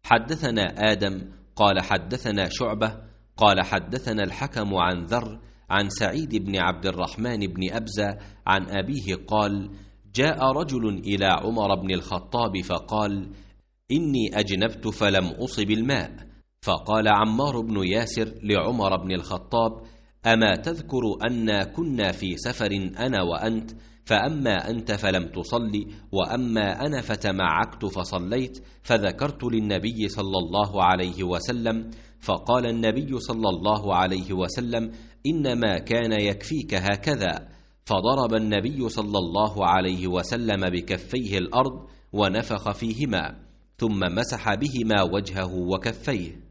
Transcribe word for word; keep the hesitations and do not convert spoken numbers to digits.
حدثنا آدم قال حدثنا شعبة قال حدثنا الحكم عن ذر عن سعيد بن عبد الرحمن بن أبزة عن أبيه قال: جاء رجل إلى عمر بن الخطاب فقال: إني أجنبت فلم أصب الماء. فقال عمار بن ياسر لعمر بن الخطاب: أما تذكر أنا كنا في سفر أنا وأنت، فأما أنت فلم تصلي وأما أنا فتمعكت فصليت، فذكرت للنبي صلى الله عليه وسلم، فقال النبي صلى الله عليه وسلم: إنما كان يكفيك هكذا. فضرب النبي صلى الله عليه وسلم بكفيه الأرض ونفخ فيهما، ثم مسح بهما وجهه وكفيه.